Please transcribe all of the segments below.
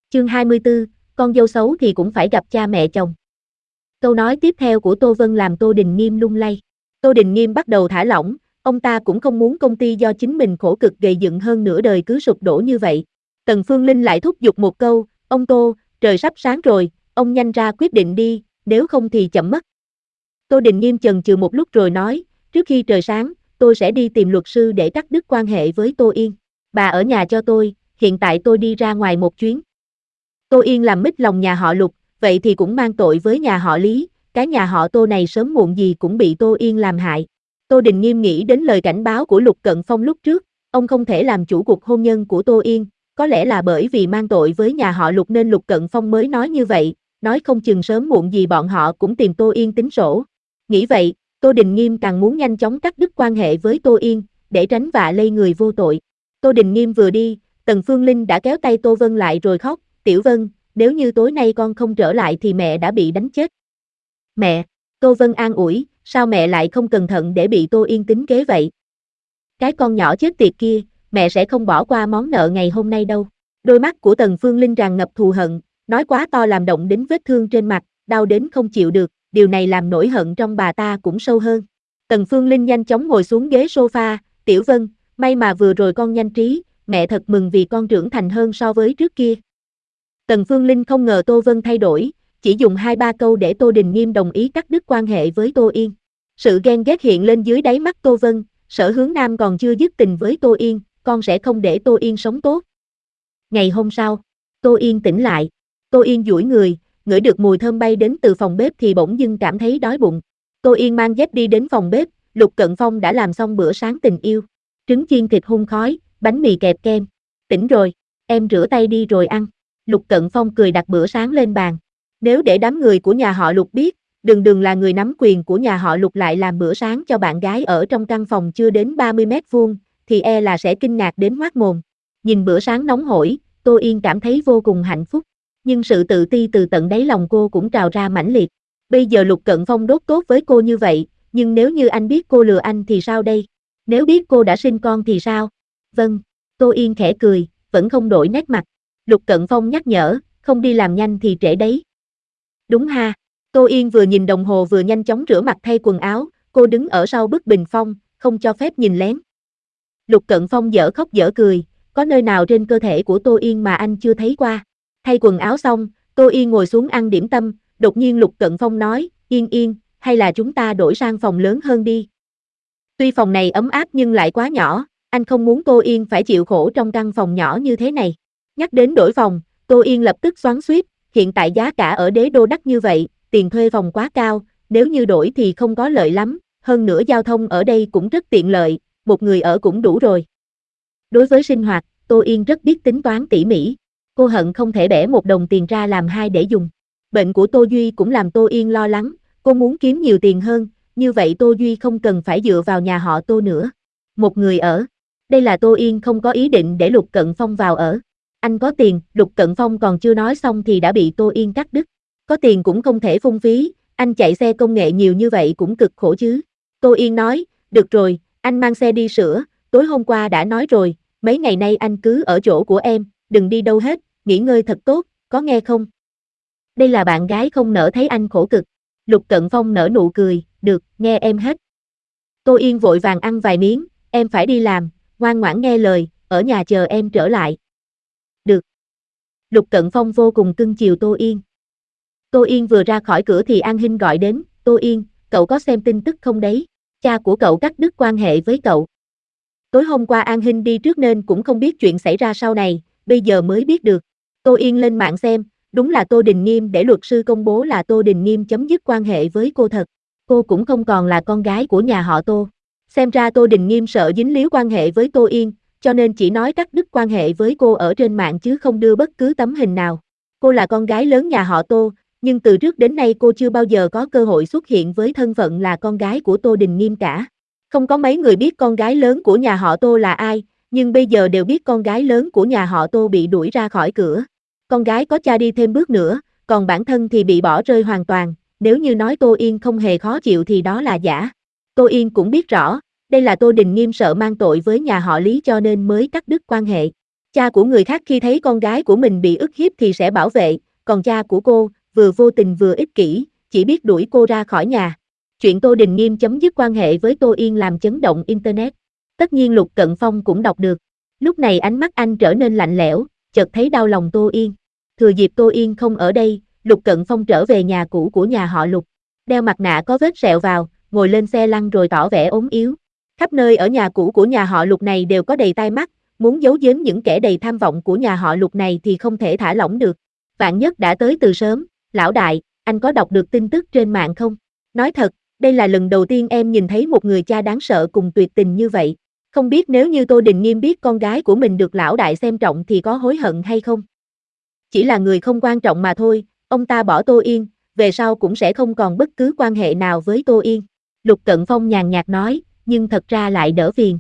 Chương 24, con dâu xấu thì cũng phải gặp cha mẹ chồng. Câu nói tiếp theo của Tô Vân làm Tô Đình Nghiêm lung lay. Tô Đình Nghiêm bắt đầu thả lỏng, ông ta cũng không muốn công ty do chính mình khổ cực gây dựng hơn nửa đời cứ sụp đổ như vậy. Tần Phương Linh lại thúc giục một câu, ông Tô, trời sắp sáng rồi, ông nhanh ra quyết định đi, nếu không thì chậm mất. Tô Đình Nghiêm chần chừ một lúc rồi nói, trước khi trời sáng, tôi sẽ đi tìm luật sư để cắt đứt quan hệ với Tô Yên. Bà ở nhà cho tôi, hiện tại tôi đi ra ngoài một chuyến. Tô Yên làm mít lòng nhà họ Lục, vậy thì cũng mang tội với nhà họ Lý, cái nhà họ Tô này sớm muộn gì cũng bị Tô Yên làm hại. Tô Đình Nghiêm nghĩ đến lời cảnh báo của Lục Cận Phong lúc trước, ông không thể làm chủ cuộc hôn nhân của Tô Yên, có lẽ là bởi vì mang tội với nhà họ Lục nên Lục Cận Phong mới nói như vậy, nói không chừng sớm muộn gì bọn họ cũng tìm Tô Yên tính sổ. Nghĩ vậy, Tô Đình Nghiêm càng muốn nhanh chóng cắt đứt quan hệ với Tô Yên, để tránh vạ lây người vô tội. Tô Đình Nghiêm vừa đi, Tần Phương Linh đã kéo tay Tô Vân lại rồi khóc, Tiểu Vân, nếu như tối nay con không trở lại thì mẹ đã bị đánh chết. Mẹ, Tô Vân an ủi, sao mẹ lại không cẩn thận để bị Tô Yên tính kế vậy? Cái con nhỏ chết tiệt kia, mẹ sẽ không bỏ qua món nợ ngày hôm nay đâu. Đôi mắt của Tần Phương Linh tràn ngập thù hận, nói quá to làm động đến vết thương trên mặt, đau đến không chịu được, điều này làm nỗi hận trong bà ta cũng sâu hơn. Tần Phương Linh nhanh chóng ngồi xuống ghế sofa, Tiểu Vân, may mà vừa rồi con nhanh trí, mẹ thật mừng vì con trưởng thành hơn so với trước kia. Tần Phương Linh không ngờ Tô Vân thay đổi, chỉ dùng 2-3 câu để Tô Đình Nghiêm đồng ý cắt đứt quan hệ với Tô Yên. Sự ghen ghét hiện lên dưới đáy mắt Tô Vân, Sở Hướng Nam còn chưa dứt tình với Tô Yên, con sẽ không để Tô Yên sống tốt. Ngày hôm sau, Tô Yên tỉnh lại. Tô Yên duỗi người, ngửi được mùi thơm bay đến từ phòng bếp thì bỗng dưng cảm thấy đói bụng. Tô Yên mang dép đi đến phòng bếp, Lục Cận Phong đã làm xong bữa sáng tình yêu. Trứng chiên thịt hun khói, bánh mì kẹp kem. Tỉnh rồi, em rửa tay đi rồi ăn. Lục Cận Phong cười đặt bữa sáng lên bàn. Nếu để đám người của nhà họ Lục biết, đừng là người nắm quyền của nhà họ Lục lại làm bữa sáng cho bạn gái ở trong căn phòng chưa đến 30 mét vuông, thì e là sẽ kinh ngạc đến ngoác mồm. Nhìn bữa sáng nóng hổi, Tô Yên cảm thấy vô cùng hạnh phúc. Nhưng sự tự ti từ tận đáy lòng cô cũng trào ra mãnh liệt. Bây giờ Lục Cận Phong đốt tốt với cô như vậy, nhưng nếu như anh biết cô lừa anh thì sao đây? Nếu biết cô đã sinh con thì sao? Vâng, Tô Yên khẽ cười, vẫn không đổi nét mặt. Lục Cận Phong nhắc nhở, không đi làm nhanh thì trễ đấy. Đúng ha, Tô Yên vừa nhìn đồng hồ vừa nhanh chóng rửa mặt thay quần áo, cô đứng ở sau bức bình phong, không cho phép nhìn lén. Lục Cận Phong dở khóc dở cười, có nơi nào trên cơ thể của Tô Yên mà anh chưa thấy qua. Thay quần áo xong, Tô Yên ngồi xuống ăn điểm tâm, đột nhiên Lục Cận Phong nói, Yên, hay là chúng ta đổi sang phòng lớn hơn đi. Tuy phòng này ấm áp nhưng lại quá nhỏ, anh không muốn Tô Yên phải chịu khổ trong căn phòng nhỏ như thế này. Nhắc đến đổi phòng, Tô Yên lập tức xoắn xuýt, hiện tại giá cả ở Đế Đô đắt như vậy, tiền thuê phòng quá cao, nếu như đổi thì không có lợi lắm, hơn nữa giao thông ở đây cũng rất tiện lợi, một người ở cũng đủ rồi. Đối với sinh hoạt, Tô Yên rất biết tính toán tỉ mỉ, cô hận không thể bẻ một đồng tiền ra làm hai để dùng. Bệnh của Tô Duy cũng làm Tô Yên lo lắng, cô muốn kiếm nhiều tiền hơn, như vậy Tô Duy không cần phải dựa vào nhà họ Tô nữa. Một người ở, đây là Tô Yên không có ý định để Lục Cận Phong vào ở. Anh có tiền, Lục Cận Phong còn chưa nói xong thì đã bị Tô Yên cắt đứt. Có tiền cũng không thể phung phí, anh chạy xe công nghệ nhiều như vậy cũng cực khổ chứ. Tô Yên nói, được rồi, anh mang xe đi sửa, tối hôm qua đã nói rồi, mấy ngày nay anh cứ ở chỗ của em, đừng đi đâu hết, nghỉ ngơi thật tốt, có nghe không? Đây là bạn gái không nỡ thấy anh khổ cực. Lục Cận Phong nở nụ cười, được, nghe em hết. Tô Yên vội vàng ăn vài miếng, em phải đi làm, ngoan ngoãn nghe lời, ở nhà chờ em trở lại. Được. Lục Cận Phong vô cùng cưng chiều Tô Yên. Tô Yên vừa ra khỏi cửa thì An Hinh gọi đến, Tô Yên, cậu có xem tin tức không đấy? Cha của cậu cắt đứt quan hệ với cậu. Tối hôm qua An Hinh đi trước nên cũng không biết chuyện xảy ra sau này, bây giờ mới biết được. Tô Yên lên mạng xem, đúng là Tô Đình Nghiêm để luật sư công bố là Tô Đình Nghiêm chấm dứt quan hệ với cô thật. Cô cũng không còn là con gái của nhà họ Tô. Xem ra Tô Đình Nghiêm sợ dính líu quan hệ với Tô Yên, cho nên chỉ nói cắt đứt quan hệ với cô ở trên mạng chứ không đưa bất cứ tấm hình nào. Cô là con gái lớn nhà họ Tô, nhưng từ trước đến nay cô chưa bao giờ có cơ hội xuất hiện với thân phận là con gái của Tô Đình Nghiêm cả. Không có mấy người biết con gái lớn của nhà họ Tô là ai, nhưng bây giờ đều biết con gái lớn của nhà họ Tô bị đuổi ra khỏi cửa. Con gái có cha đi thêm bước nữa, còn bản thân thì bị bỏ rơi hoàn toàn, nếu như nói Tô Yên không hề khó chịu thì đó là giả. Tô Yên cũng biết rõ, đây là Tô Đình Nghiêm sợ mang tội với nhà họ Lý cho nên mới cắt đứt quan hệ. Cha của người khác khi thấy con gái của mình bị ức hiếp thì sẽ bảo vệ, còn cha của cô, vừa vô tình vừa ích kỷ, chỉ biết đuổi cô ra khỏi nhà. Chuyện Tô Đình Nghiêm chấm dứt quan hệ với Tô Yên làm chấn động Internet. Tất nhiên Lục Cận Phong cũng đọc được. Lúc này ánh mắt anh trở nên lạnh lẽo, chợt thấy đau lòng Tô Yên. Thừa dịp Tô Yên không ở đây, Lục Cận Phong trở về nhà cũ của nhà họ Lục. Đeo mặt nạ có vết sẹo vào, ngồi lên xe lăn rồi tỏ vẻ ốm yếu. Khắp nơi ở nhà cũ của nhà họ Lục này đều có đầy tai mắt, muốn giấu giếm những kẻ đầy tham vọng của nhà họ Lục này thì không thể thả lỏng được. Vạn Nhất đã tới từ sớm, lão đại, anh có đọc được tin tức trên mạng không? Nói thật, đây là lần đầu tiên em nhìn thấy một người cha đáng sợ cùng tuyệt tình như vậy. Không biết nếu như Tô Đình Nghiêm biết con gái của mình được lão đại xem trọng thì có hối hận hay không? Chỉ là người không quan trọng mà thôi, ông ta bỏ Tô Yên, về sau cũng sẽ không còn bất cứ quan hệ nào với Tô Yên. Lục Cận Phong nhàn nhạt nói, nhưng thật ra lại đỡ phiền.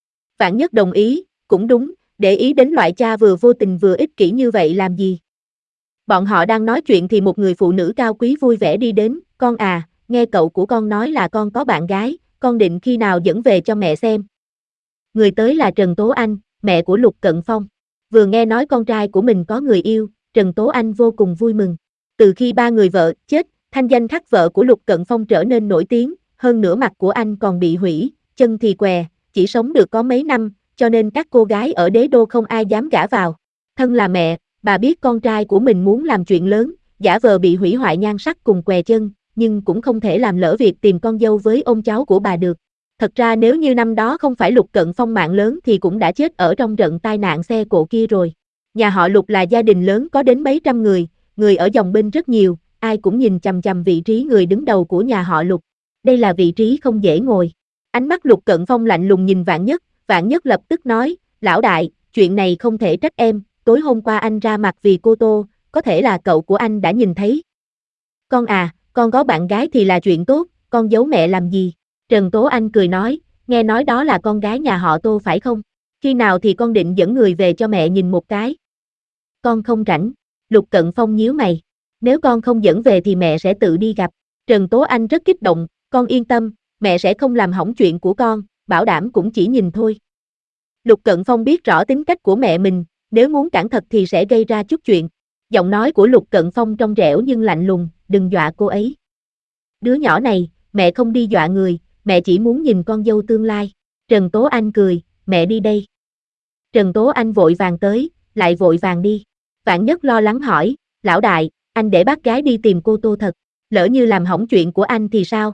Vạn Nhất đồng ý, cũng đúng, để ý đến loại cha vừa vô tình vừa ích kỷ như vậy làm gì? Bọn họ đang nói chuyện thì một người phụ nữ cao quý vui vẻ đi đến, con à, nghe cậu của con nói là con có bạn gái, con định khi nào dẫn về cho mẹ xem. Người tới là Trần Tố Anh, mẹ của Lục Cận Phong. Vừa nghe nói con trai của mình có người yêu, Trần Tố Anh vô cùng vui mừng. Từ khi ba người vợ chết, thanh danh khắc vợ của Lục Cận Phong trở nên nổi tiếng, hơn nữa mặt của anh còn bị hủy, chân thì què, chỉ sống được có mấy năm, cho nên các cô gái ở đế đô không ai dám gả vào. Thân là mẹ, bà biết con trai của mình muốn làm chuyện lớn, giả vờ bị hủy hoại nhan sắc cùng què chân, nhưng cũng không thể làm lỡ việc tìm con dâu với ông cháu của bà được. Thật ra nếu như năm đó không phải Lục Cận Phong mạng lớn thì cũng đã chết ở trong trận tai nạn xe cộ kia rồi. Nhà họ Lục là gia đình lớn có đến mấy trăm người ở dòng bên rất nhiều, ai cũng nhìn chằm chằm vị trí người đứng đầu của nhà họ Lục. Đây là vị trí không dễ ngồi. Ánh mắt Lục Cận Phong lạnh lùng nhìn Vạn Nhất lập tức nói, lão đại, chuyện này không thể trách em, tối hôm qua anh ra mặt vì cô Tô, có thể là cậu của anh đã nhìn thấy. Con à, con có bạn gái thì là chuyện tốt, con giấu mẹ làm gì? Trần Tố Anh cười nói, nghe nói đó là con gái nhà họ Tô phải không? Khi nào thì con định dẫn người về cho mẹ nhìn một cái? Con không rảnh. Lục Cận Phong nhíu mày. Nếu con không dẫn về thì mẹ sẽ tự đi gặp. Trần Tố Anh rất kích động, con yên tâm, mẹ sẽ không làm hỏng chuyện của con, bảo đảm cũng chỉ nhìn thôi. Lục Cận Phong biết rõ tính cách của mẹ mình, nếu muốn cản thật thì sẽ gây ra chút chuyện. Giọng nói của Lục Cận Phong trong trẻo nhưng lạnh lùng, đừng dọa cô ấy. Đứa nhỏ này, mẹ không đi dọa người, mẹ chỉ muốn nhìn con dâu tương lai. Trần Tố Anh cười, mẹ đi đây. Trần Tố Anh vội vàng tới, lại vội vàng đi. Vạn Nhất lo lắng hỏi, lão đại, anh để bác gái đi tìm cô Tô thật, lỡ như làm hỏng chuyện của anh thì sao?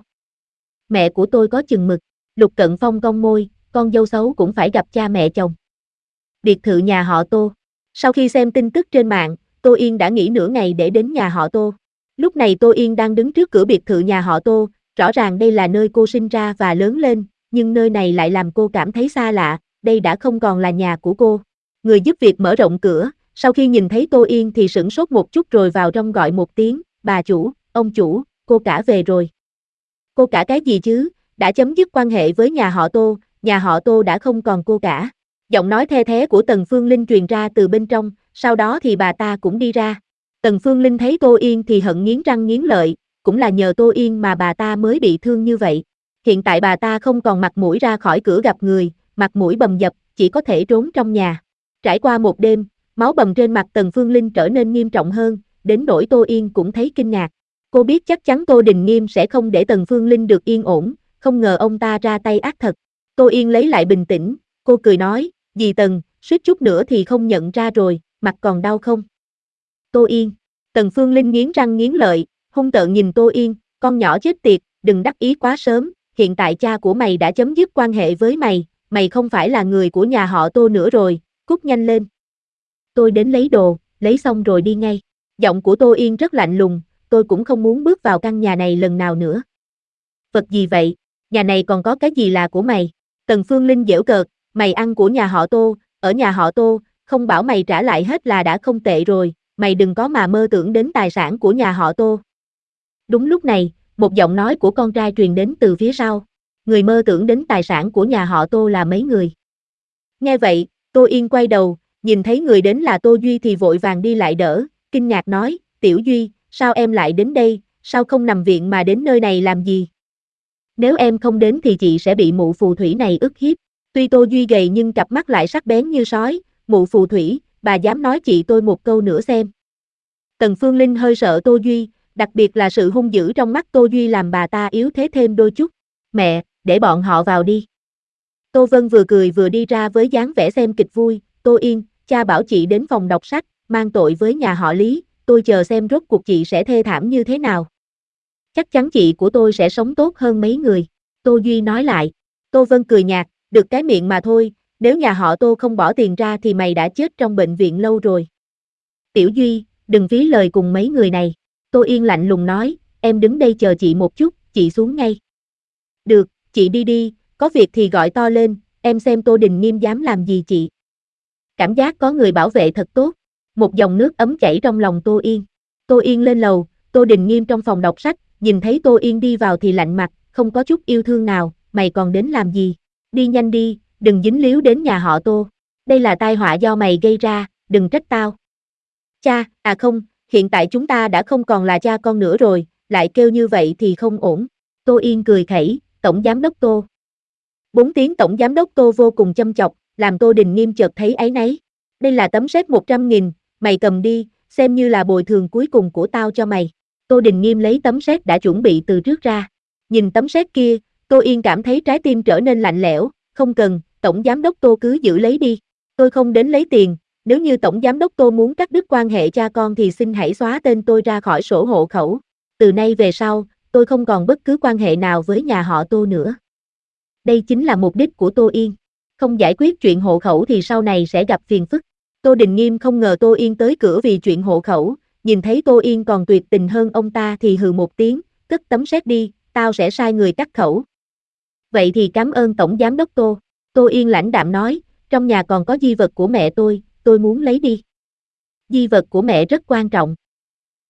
Mẹ của tôi có chừng mực. Lục Cận Phong cong môi, con dâu xấu cũng phải gặp cha mẹ chồng. Biệt thự nhà họ Tô. Sau khi xem tin tức trên mạng, Tô Yên đã nghỉ nửa ngày để đến nhà họ Tô. Lúc này Tô Yên đang đứng trước cửa biệt thự nhà họ Tô, rõ ràng đây là nơi cô sinh ra và lớn lên, nhưng nơi này lại làm cô cảm thấy xa lạ, đây đã không còn là nhà của cô. Người giúp việc mở rộng cửa, sau khi nhìn thấy Tô Yên thì sửng sốt một chút rồi vào trong gọi một tiếng, bà chủ, ông chủ, cô cả về rồi. Cô cả cái gì chứ, đã chấm dứt quan hệ với nhà họ Tô đã không còn cô cả. Giọng nói the thé của Tần Phương Linh truyền ra từ bên trong, sau đó thì bà ta cũng đi ra. Tần Phương Linh thấy Tô Yên thì hận nghiến răng nghiến lợi, cũng là nhờ Tô Yên mà bà ta mới bị thương như vậy. Hiện tại bà ta không còn mặt mũi ra khỏi cửa gặp người, mặt mũi bầm dập, chỉ có thể trốn trong nhà. Trải qua một đêm, máu bầm trên mặt Tần Phương Linh trở nên nghiêm trọng hơn, đến nỗi Tô Yên cũng thấy kinh ngạc. Cô biết chắc chắn Tô Đình Nghiêm sẽ không để Tần Phương Linh được yên ổn, không ngờ ông ta ra tay ác thật. Tô Yên lấy lại bình tĩnh, cô cười nói, dì Tần, suýt chút nữa thì không nhận ra rồi, mặt còn đau không? Tô Yên. Tần Phương Linh nghiến răng nghiến lợi, hung tợn nhìn Tô Yên, con nhỏ chết tiệt, đừng đắc ý quá sớm, hiện tại cha của mày đã chấm dứt quan hệ với mày, mày không phải là người của nhà họ Tô nữa rồi, cút nhanh lên. Tôi đến lấy đồ, lấy xong rồi đi ngay. Giọng của Tô Yên rất lạnh lùng, tôi cũng không muốn bước vào căn nhà này lần nào nữa. Vật gì vậy? Nhà này còn có cái gì là của mày? Tần Phương Linh giễu cợt, mày ăn của nhà họ Tô, ở nhà họ Tô, không bảo mày trả lại hết là đã không tệ rồi, mày đừng có mà mơ tưởng đến tài sản của nhà họ Tô. Đúng lúc này, một giọng nói của con trai truyền đến từ phía sau. Người mơ tưởng đến tài sản của nhà họ Tô là mấy người? Nghe vậy, Tô Yên quay đầu, nhìn thấy người đến là Tô Duy thì vội vàng đi lại đỡ, kinh ngạc nói, Tiểu Duy, sao em lại đến đây, sao không nằm viện mà đến nơi này làm gì? Nếu em không đến thì chị sẽ bị mụ phù thủy này ức hiếp. Tuy Tô Duy gầy nhưng cặp mắt lại sắc bén như sói, mụ phù thủy, bà dám nói chị tôi một câu nữa xem. Tần Phương Linh hơi sợ Tô Duy, đặc biệt là sự hung dữ trong mắt Tô Duy làm bà ta yếu thế thêm đôi chút. Mẹ, để bọn họ vào đi. Tô Vân vừa cười vừa đi ra với dáng vẻ xem kịch vui. Tô Yên, cha bảo chị đến phòng đọc sách, mang tội với nhà họ Lý, tôi chờ xem rốt cuộc chị sẽ thê thảm như thế nào. Chắc chắn chị của tôi sẽ sống tốt hơn mấy người. Tô Duy nói lại. Tô Vân cười nhạt, được cái miệng mà thôi, nếu nhà họ Tô không bỏ tiền ra thì mày đã chết trong bệnh viện lâu rồi. Tiểu Duy, đừng phí lời cùng mấy người này. Tô Yên lạnh lùng nói, em đứng đây chờ chị một chút, chị xuống ngay. Được, chị đi đi, có việc thì gọi to lên, em xem Tô Đình Nghiêm dám làm gì chị. Cảm giác có người bảo vệ thật tốt. Một dòng nước ấm chảy trong lòng Tô Yên. Tô Yên lên lầu, Tô Đình Nghiêm trong phòng đọc sách, nhìn thấy Tô Yên đi vào thì lạnh mặt, không có chút yêu thương nào, mày còn đến làm gì? Đi nhanh đi, đừng dính líu đến nhà họ Tô. Đây là tai họa do mày gây ra, đừng trách tao. Cha, à không, hiện tại chúng ta đã không còn là cha con nữa rồi, lại kêu như vậy thì không ổn. Tô Yên cười khẩy, Tổng Giám đốc Tô. 4 tiếng Tổng Giám đốc Tô vô cùng châm chọc, làm Tô Đình Nghiêm chợt thấy áy náy. Đây là tấm séc 100.000, mày cầm đi, xem như là bồi thường cuối cùng của tao cho mày. Tô Đình Nghiêm lấy tấm séc đã chuẩn bị từ trước ra. Nhìn tấm séc kia, Tô Yên cảm thấy trái tim trở nên lạnh lẽo, không cần, Tổng Giám đốc Tô cứ giữ lấy đi. Tôi không đến lấy tiền, nếu như Tổng Giám đốc Tô muốn cắt đứt quan hệ cha con thì xin hãy xóa tên tôi ra khỏi sổ hộ khẩu. Từ nay về sau, tôi không còn bất cứ quan hệ nào với nhà họ Tô nữa. Đây chính là mục đích của Tô Yên. Không giải quyết chuyện hộ khẩu thì sau này sẽ gặp phiền phức. Tô Đình Nghiêm không ngờ Tô Yên tới cửa vì chuyện hộ khẩu, nhìn thấy Tô Yên còn tuyệt tình hơn ông ta thì hừ một tiếng, cất tấm séc đi, tao sẽ sai người cắt khẩu. Vậy thì cảm ơn Tổng Giám đốc Tô. Tô Yên lãnh đạm nói, trong nhà còn có di vật của mẹ tôi muốn lấy đi. Di vật của mẹ rất quan trọng.